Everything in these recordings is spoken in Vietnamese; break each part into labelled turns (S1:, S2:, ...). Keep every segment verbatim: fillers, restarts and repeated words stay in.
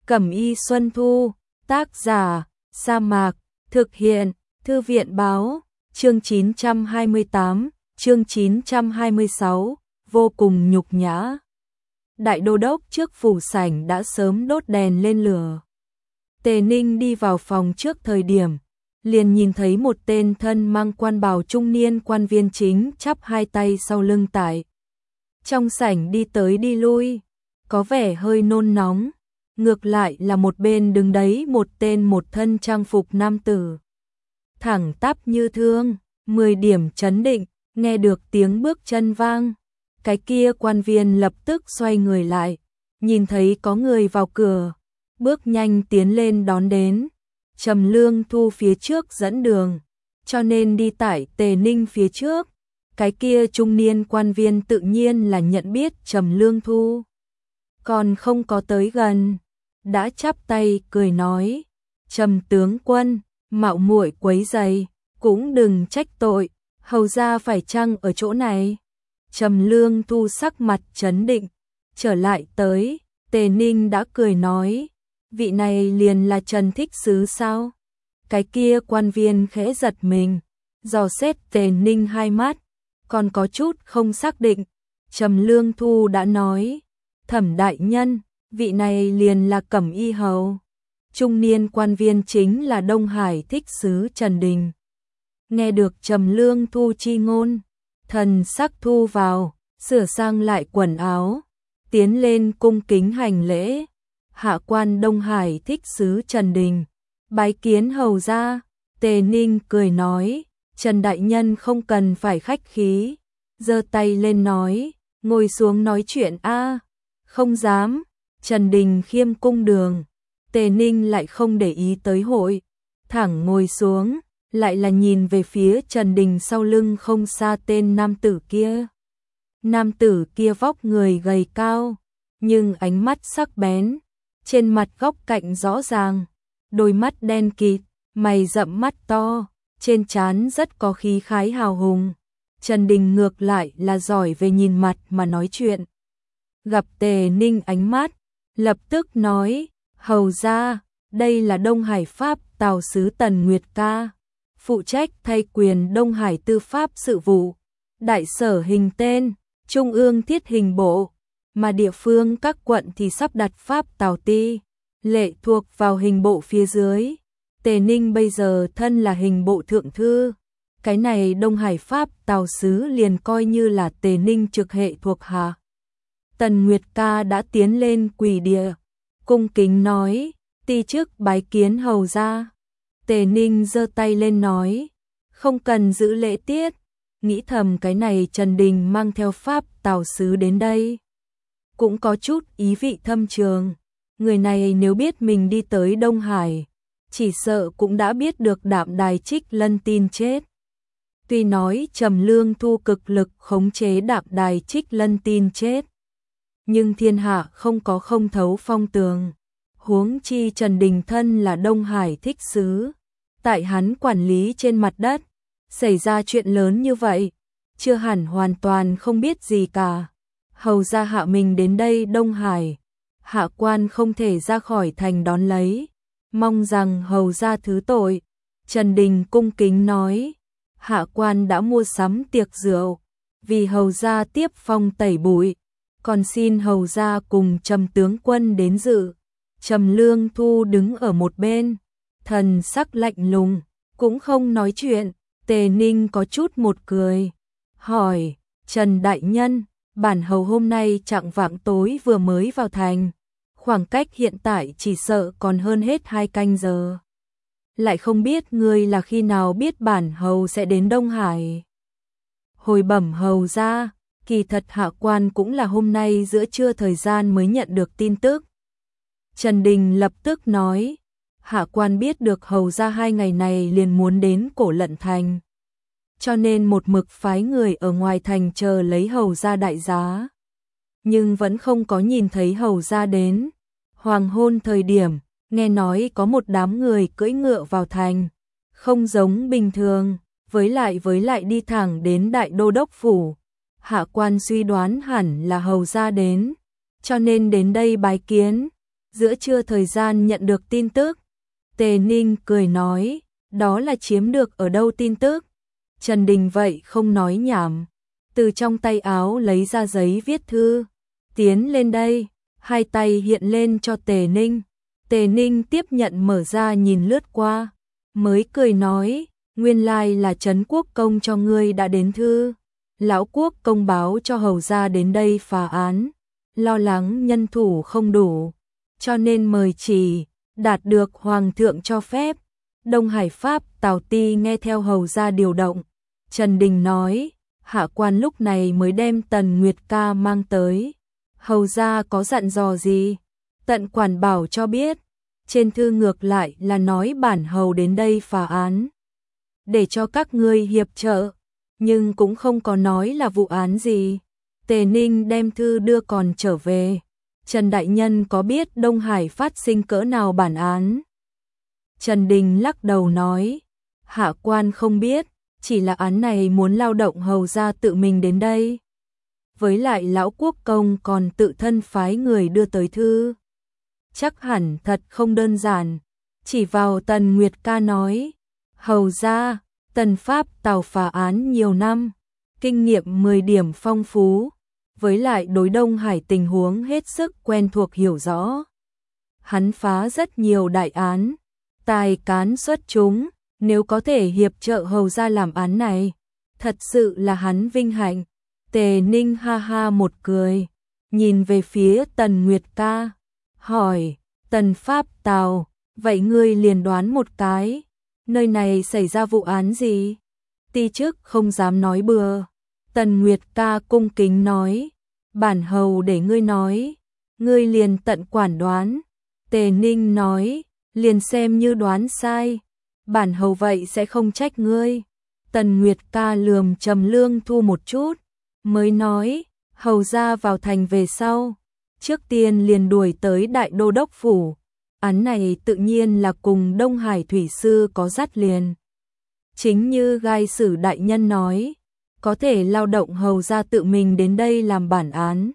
S1: Cẩm Y Xuân Thu, tác giả, Sa Mạc, thực hiện, Thư viện báo, chương chín trăm hai mươi tám, chương chín trăm hai mươi sáu, vô cùng nhục nhã. Đại đô đốc trước phủ sảnh đã sớm đốt đèn lên lửa. Tề Ninh đi vào phòng trước thời điểm, liền nhìn thấy một tên thân mang quan bào trung niên quan viên chính chắp hai tay sau lưng tại trong sảnh đi tới đi lui, có vẻ hơi nôn nóng. Ngược lại là một bên đứng đấy một tên một thân trang phục nam tử, thẳng tắp như thương, mười điểm chấn định. Nghe được tiếng bước chân vang, cái kia quan viên lập tức xoay người lại, nhìn thấy có người vào cửa, bước nhanh tiến lên đón đến. Trầm Lương Thu phía trước dẫn đường, cho nên đi tại Tề Ninh phía trước. Cái kia trung niên quan viên tự nhiên là nhận biết Trầm Lương Thu, còn không có tới gần, đã chắp tay cười nói: "Trầm tướng quân, mạo muội quấy rầy, cũng đừng trách tội, hầu gia phải chăng ở chỗ này?" Trầm Lương Thu sắc mặt trấn định, trở lại tới, Tề Ninh đã cười nói: "Vị này liền là Trần Thích Sứ sao?" Cái kia quan viên khẽ giật mình, dò xét Tề Ninh hai mắt, còn có chút không xác định. Trầm Lương Thu đã nói: "Thẩm đại nhân, vị này liền là Cẩm Y hầu." Trung niên quan viên chính là Đông Hải Thích Sứ Trần Đình. Nghe được Trầm Lương Thu chi ngôn, thần sắc thu vào, sửa sang lại quần áo, tiến lên cung kính hành lễ. "Hạ quan Đông Hải Thích Sứ Trần Đình, bái kiến hầu gia." Tề Ninh cười nói: "Trần đại nhân không cần phải khách khí." Giơ tay lên nói: "Ngồi xuống nói chuyện a." "Không dám." Trần Đình khiêm cung đường. Tề Ninh lại không để ý tới hội, thẳng ngồi xuống, lại là nhìn về phía Trần Đình sau lưng không xa tên nam tử kia. Nam tử kia vóc người gầy cao, nhưng ánh mắt sắc bén, trên mặt góc cạnh rõ ràng, đôi mắt đen kịt, mày rậm mắt to, trên trán rất có khí khái hào hùng. Trần Đình ngược lại là giỏi về nhìn mặt mà nói chuyện. Gặp Tề Ninh ánh mắt, lập tức nói: "Hầu gia, đây là Đông Hải Pháp Tào sứ Tần Nguyệt Ca, phụ trách thay quyền Đông Hải tư pháp sự vụ, đại sở hình tên, trung ương thiết hình bộ, mà địa phương các quận thì sắp đặt Pháp Tào ti, lệ thuộc vào hình bộ phía dưới. Tề Ninh bây giờ thân là hình bộ thượng thư, cái này Đông Hải Pháp Tào sứ liền coi như là Tề Ninh trực hệ thuộc hạ." Tần Nguyệt Ca đã tiến lên quỳ địa, cung kính nói: "Ti chức bái kiến hầu gia." Tề Ninh giơ tay lên nói: "Không cần giữ lễ tiết." Nghĩ thầm cái này Trần Đình mang theo Pháp Tào sứ đến đây, cũng có chút ý vị thâm trường. Người này nếu biết mình đi tới Đông Hải, chỉ sợ cũng đã biết được Đạm Đài Trích Lân tin chết. Tuy nói Trầm Lương Thu cực lực khống chế Đạm Đài Trích Lân tin chết, nhưng thiên hạ không có không thấu phong tường. Huống chi Trần Đình thân là Đông Hải Thích Sứ, tại hắn quản lý trên mặt đất, xảy ra chuyện lớn như vậy, chưa hẳn hoàn toàn không biết gì cả. Hầu gia hạ mình đến đây Đông Hải, hạ quan không thể ra khỏi thành đón lấy, mong rằng hầu gia thứ tội." Trần Đình cung kính nói: "Hạ quan đã mua sắm tiệc rượu, vì hầu gia tiếp phong tẩy bụi, còn xin hầu gia cùng Trầm tướng quân đến dự." Trầm Lương Thu đứng ở một bên, thần sắc lạnh lùng, cũng không nói chuyện. Tề Ninh có chút một cười, hỏi: "Trần đại nhân, bản hầu hôm nay chạng vạng tối vừa mới vào thành, khoảng cách hiện tại chỉ sợ còn hơn hết hai canh giờ. Lại không biết ngươi là khi nào biết bản hầu sẽ đến Đông Hải?" Hồi bẩm hầu gia, kỳ thật hạ quan cũng là hôm nay giữa trưa thời gian mới nhận được tin tức. Trần Đình lập tức nói: "Hạ quan biết được hầu gia hai ngày này liền muốn đến Cổ Lận thành, cho nên một mực phái người ở ngoài thành chờ lấy hầu gia đại giá, nhưng vẫn không có nhìn thấy hầu gia đến. Hoàng hôn thời điểm, nghe nói có một đám người cưỡi ngựa vào thành, không giống bình thường, với lại với lại đi thẳng đến Đại Đô đốc phủ. Hạ quan suy đoán hẳn là hầu gia đến, cho nên đến đây bái kiến." giữa trưa thời gian nhận được tin tức. Tề Ninh cười nói, đó là chiếm được ở đâu tin tức? Trần Đình vậy không nói nhảm, từ trong tay áo lấy ra giấy viết thư, tiến lên đây, hai tay hiện lên cho Tề Ninh. Tề Ninh tiếp nhận mở ra nhìn lướt qua, mới cười nói, nguyên lai là Trấn Quốc Công cho ngươi đã đến thư. Lão Quốc Công báo cho hầu gia đến đây phá án, lo lắng nhân thủ không đủ, cho nên mời chỉ, đạt được Hoàng thượng cho phép. Đông Hải Pháp Tào Ti nghe theo hầu gia điều động. Trần Đình nói, hạ quan lúc này mới đem Tần Nguyệt ca mang tới. Hầu gia có dặn dò gì? Tận quản bảo cho biết. Trên thư ngược lại là nói bản hầu đến đây phá án, để cho các ngươi hiệp trợ, nhưng cũng không có nói là vụ án gì. Tề Ninh đem thư đưa còn trở về. Trần Đại Nhân có biết Đông Hải phát sinh cỡ nào bản án? Trần Đình lắc đầu nói, hạ quan không biết, chỉ là án này muốn lao động hầu gia tự mình đến đây. Với lại lão quốc công còn tự thân phái người đưa tới thư. Chắc hẳn thật không đơn giản. Chỉ vào Tần Nguyệt ca nói, hầu gia, Tần Pháp Tào phá án nhiều năm, kinh nghiệm mười điểm phong phú, với lại đối Đông Hải tình huống hết sức quen thuộc hiểu rõ. Hắn phá rất nhiều đại án, tài cán xuất chúng, nếu có thể hiệp trợ hầu gia làm án này, thật sự là hắn vinh hạnh. Tề Ninh ha ha một cười, nhìn về phía Tần Nguyệt ca, hỏi, Tần Pháp Tào, vậy ngươi liền đoán một cái, nơi này xảy ra vụ án gì? Ti chức không dám nói bừa. Tần Nguyệt ca cung kính nói, bản hầu để ngươi nói, ngươi liền tận quản đoán. Tề Ninh nói, liền xem như đoán sai, bản hầu vậy sẽ không trách ngươi. Tần Nguyệt ca lườm Trầm Lương Thu một chút, mới nói, hầu gia vào thành về sau, trước tiên liền đuổi tới Đại Đô Đốc phủ. Án này tự nhiên là cùng Đông Hải thủy sư có dắt liền. Chính như Gai Sử đại nhân nói, có thể lao động hầu gia tự mình đến đây làm bản án,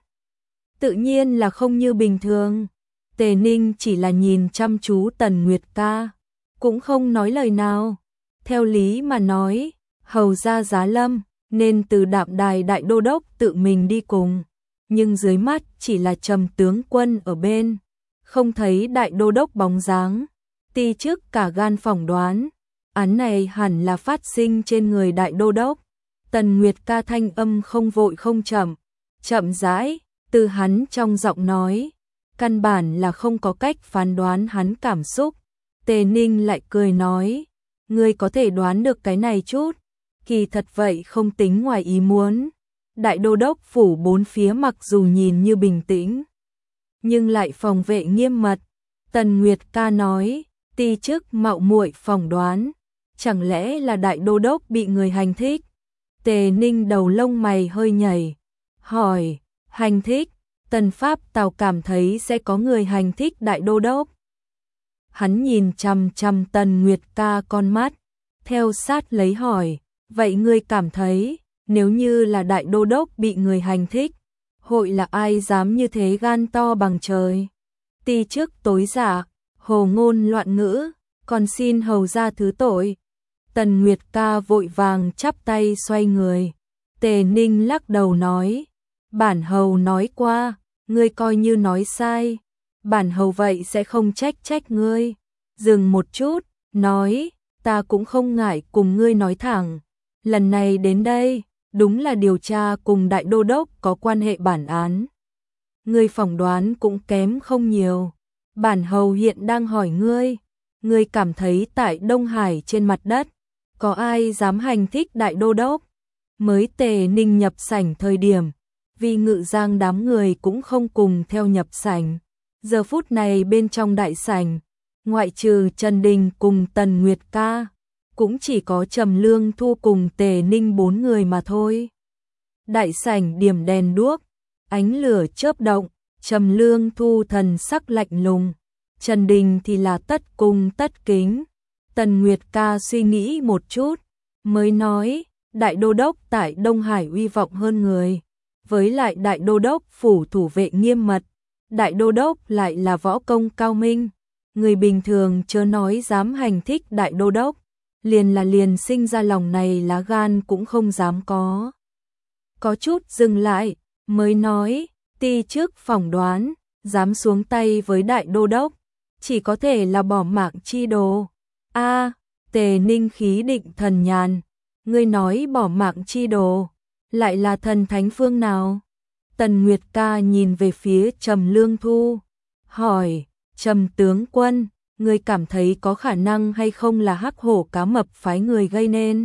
S1: tự nhiên là không như bình thường. Tề Ninh chỉ là nhìn chăm chú Tần Nguyệt ca, cũng không nói lời nào. Theo lý mà nói, hầu gia giá lâm, nên từ Đạm Đài Đại Đô Đốc tự mình đi cùng, nhưng dưới mắt chỉ là Trầm tướng quân ở bên, không thấy Đại Đô Đốc bóng dáng. Ti chức cả gan phỏng đoán, án này hẳn là phát sinh trên người Đại Đô Đốc. Tần Nguyệt ca thanh âm không vội không chậm, chậm rãi, từ hắn trong giọng nói, căn bản là không có cách phán đoán hắn cảm xúc. Tề Ninh lại cười nói, ngươi có thể đoán được cái này chút, kỳ thật vậy không tính ngoài ý muốn. Đại Đô Đốc phủ bốn phía mặc dù nhìn như bình tĩnh, nhưng lại phòng vệ nghiêm mật. Tần Nguyệt ca nói, ti chức mạo muội phỏng đoán, chẳng lẽ là Đại Đô Đốc bị người hành thích? Tề Ninh đầu lông mày hơi nhảy, hỏi, hành thích? Tần Pháp Tào cảm thấy sẽ có người hành thích Đại Đô Đốc. Hắn nhìn chằm chằm Tần Nguyệt ca con mắt, theo sát lấy hỏi, vậy ngươi cảm thấy, nếu như là Đại Đô Đốc bị người hành thích, hội là ai dám như thế gan to bằng trời? Ti chức tối giả, hồ ngôn loạn ngữ, còn xin hầu gia thứ tội. Tần Nguyệt ca vội vàng chắp tay xoay người. Tề Ninh lắc đầu nói, bản hầu nói qua, ngươi coi như nói sai, bản hầu vậy sẽ không trách trách ngươi. Dừng một chút, nói, ta cũng không ngại cùng ngươi nói thẳng, lần này đến đây, đúng là điều tra cùng Đại Đô Đốc có quan hệ bản án. Ngươi phỏng đoán cũng kém không nhiều. Bản hầu hiện đang hỏi ngươi, ngươi cảm thấy tại Đông Hải trên mặt đất, có ai dám hành thích Đại Đô Đốc? Mới Tề Ninh nhập sảnh thời điểm, vì Ngự Giang đám người cũng không cùng theo nhập sảnh. Giờ phút này bên trong đại sảnh, ngoại trừ Trần Đình cùng Tần Nguyệt ca, cũng chỉ có Trầm Lương Thu cùng Tề Ninh bốn người mà thôi. Đại sảnh điểm đèn đuốc, ánh lửa chớp động, Trầm Lương Thu thần sắc lạnh lùng, Trần Đình thì là tất cung tất kính. Tần Nguyệt ca suy nghĩ một chút, mới nói, Đại Đô Đốc tại Đông Hải uy vọng hơn người, với lại Đại Đô Đốc phủ thủ vệ nghiêm mật, Đại đô đốc lại là võ công cao minh, người bình thường chớ nói dám hành thích đại đô đốc, liền là liền sinh ra lòng này lá gan cũng không dám có. Có chút dừng lại, mới nói, ti trước phỏng đoán, dám xuống tay với đại đô đốc, chỉ có thể là bỏ mạng chi đồ. A, Tề Ninh khí định thần nhàn, ngươi nói bỏ mạng chi đồ, lại là thần thánh phương nào? Tần Nguyệt Ca nhìn về phía Trầm Lương Thu, hỏi, Trầm tướng quân, ngươi cảm thấy có khả năng hay không là Hắc Hổ Cá Mập phái người gây nên?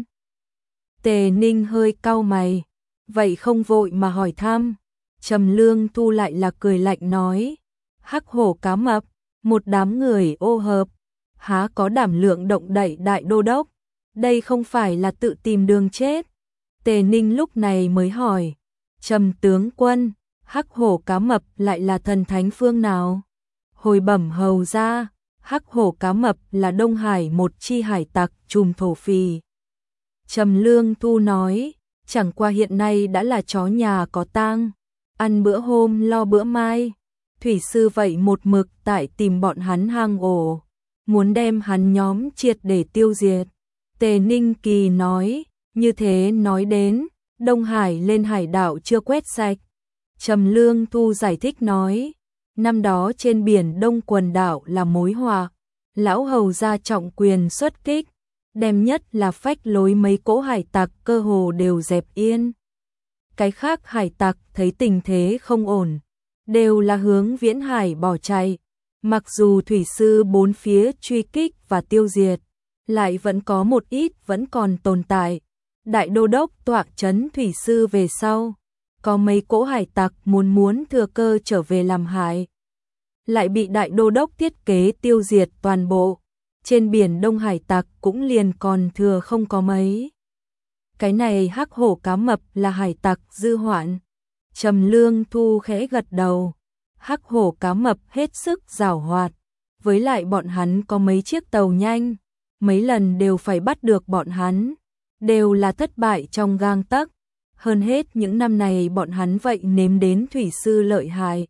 S1: Tề Ninh hơi cau mày, vậy không vội mà hỏi thăm. Trầm Lương Thu lại là cười lạnh nói, Hắc Hổ Cá Mập, một đám người ô hợp, há có đảm lượng động đậy đại đô đốc, đây không phải là tự tìm đường chết. Tề Ninh lúc này mới hỏi, Trầm tướng quân, Hắc Hổ Cá Mập lại là thần thánh phương nào? Hồi bẩm hầu ra, Hắc Hổ Cá Mập là Đông Hải một chi hải tặc trùm thổ phỉ. Trầm Lương Thu nói, chẳng qua hiện nay đã là chó nhà có tang, ăn bữa hôm lo bữa mai. Thủy sư vậy một mực tại tìm bọn hắn hang ổ, muốn đem hắn nhóm triệt để tiêu diệt. Tề Ninh Kỳ nói, như thế nói đến, Đông Hải lên hải đảo chưa quét sạch. Trầm Lương Thu giải thích nói, năm đó trên biển Đông quần đảo là mối họa, lão hầu ra trọng quyền xuất kích, đem nhất là phách lối mấy cỗ hải tặc cơ hồ đều dẹp yên. Cái khác hải tặc thấy tình thế không ổn, đều là hướng Viễn Hải bỏ chạy. Mặc dù thủy sư bốn phía truy kích và tiêu diệt, lại vẫn có một ít vẫn còn tồn tại. Đại đô đốc tọa trấn thủy sư về sau, có mấy cỗ hải tặc muốn muốn thừa cơ trở về làm hại, lại bị đại đô đốc thiết kế tiêu diệt toàn bộ. Trên biển Đông hải tặc cũng liền còn thừa không có mấy. Cái này Hắc Hổ Cá Mập là hải tặc dư hoạn. Trầm Lương Thu khẽ gật đầu. Hắc Hổ Cá Mập hết sức giàu hoạt, với lại bọn hắn có mấy chiếc tàu nhanh, mấy lần đều phải bắt được bọn hắn, đều là thất bại trong gang tấc. Hơn hết những năm này bọn hắn vậy nếm đến thủy sư lợi hại,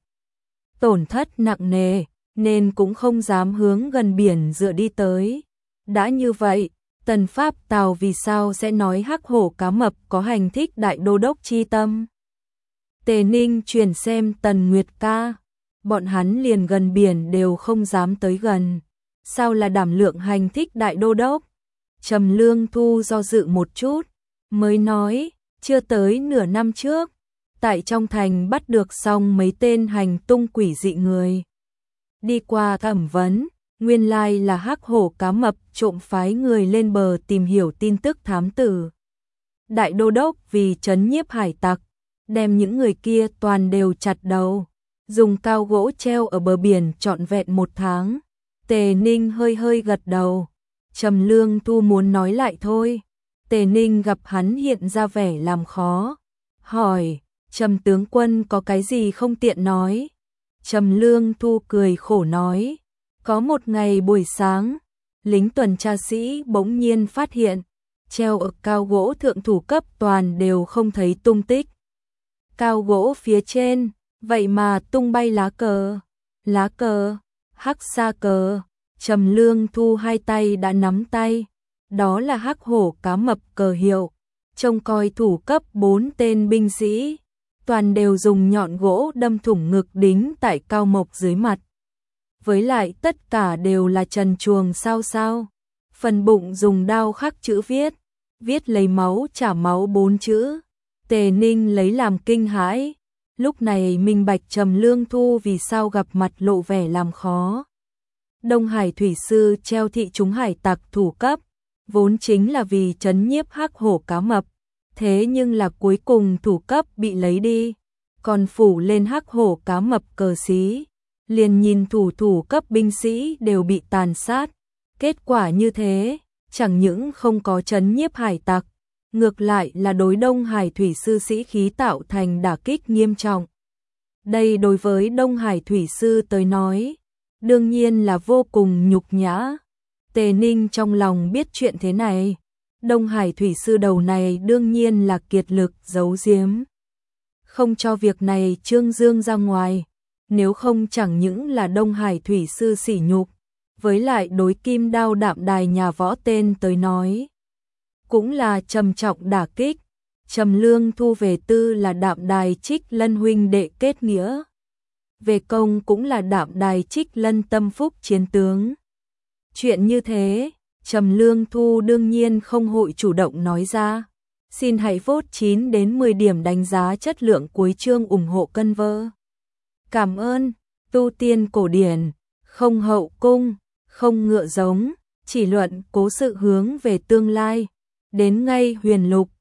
S1: tổn thất nặng nề, nên cũng không dám hướng gần biển dựa đi tới. Đã như vậy, Tần Pháp Tào vì sao sẽ nói Hắc Hổ Cá Mập có hành thích đại đô đốc chi tâm? Tề Ninh truyền xem Tần Nguyệt Ca, bọn hắn liền gần biển đều không dám tới gần, sao là đảm lượng hành thích đại đô đốc? Trầm Lương Thu do dự một chút, mới nói, chưa tới nửa năm trước, tại trong thành bắt được xong mấy tên hành tung quỷ dị người. Đi qua thẩm vấn, nguyên lai là Hắc Hổ Cá Mập trộm phái người lên bờ tìm hiểu tin tức thám tử. Đại đô đốc vì trấn nhiếp hải tặc, đem những người kia toàn đều chặt đầu, dùng cao gỗ treo ở bờ biển trọn vẹn một tháng. Tề Ninh hơi hơi gật đầu. Trầm Lương Thu muốn nói lại thôi. Tề Ninh gặp hắn hiện ra vẻ làm khó, hỏi, Trầm tướng quân có cái gì không tiện nói? Trầm Lương Thu cười khổ nói, có một ngày buổi sáng, lính tuần tra sĩ bỗng nhiên phát hiện, treo ở cao gỗ thượng thủ cấp toàn đều không thấy tung tích. Cao gỗ phía trên, vậy mà tung bay lá cờ, lá cờ, hắc sa cờ. Trầm Lương Thu hai tay đã nắm tay, đó là Hắc Hổ Cá Mập cờ hiệu, trông coi thủ cấp bốn tên binh sĩ, toàn đều dùng nhọn gỗ đâm thủng ngực đính tại cao mộc dưới mặt. Với lại tất cả đều là trần truồng sao sao, phần bụng dùng đao khắc chữ viết, viết lấy máu trả máu bốn chữ. Tề Ninh lấy làm kinh hãi, lúc này minh bạch Trầm Lương Thu vì sao gặp mặt lộ vẻ làm khó. Đông Hải thủy sư treo thị chúng hải tặc thủ cấp, vốn chính là vì trấn nhiếp Hắc Hổ Cá Mập, thế nhưng là cuối cùng thủ cấp bị lấy đi, còn phủ lên Hắc Hổ Cá Mập cờ xí, liền nhìn thủ thủ cấp binh sĩ đều bị tàn sát. Kết quả như thế, chẳng những không có trấn nhiếp hải tặc, ngược lại là đối Đông Hải thủy sư sĩ khí tạo thành đả kích nghiêm trọng. Đây đối với Đông Hải thủy sư tới nói, đương nhiên là vô cùng nhục nhã. Tề Ninh trong lòng biết chuyện thế này, Đông Hải thủy sư đầu này đương nhiên là kiệt lực giấu giếm, không cho việc này trương dương ra ngoài. nếu không chẳng những là Đông Hải thủy sư sỉ nhục, với lại đối Kim Đao Đạm Đài nhà võ tên tới nói, cũng là trầm trọng đả kích. Trầm Lương Thu về tư là Đạm Đài Trích Lân huynh đệ kết nghĩa, về công cũng là Đạm Đài Trích Lân tâm phúc chiến tướng. Chuyện như thế, Trầm Lương Thu đương nhiên không hội chủ động nói ra. Xin hãy vote chín đến mười điểm đánh giá chất lượng cuối chương ủng hộ cân vơ. Cảm ơn. Tu tiên cổ điển, không hậu cung, không ngựa giống, chỉ luận cố sự hướng về tương lai. Đến ngay huyền lục,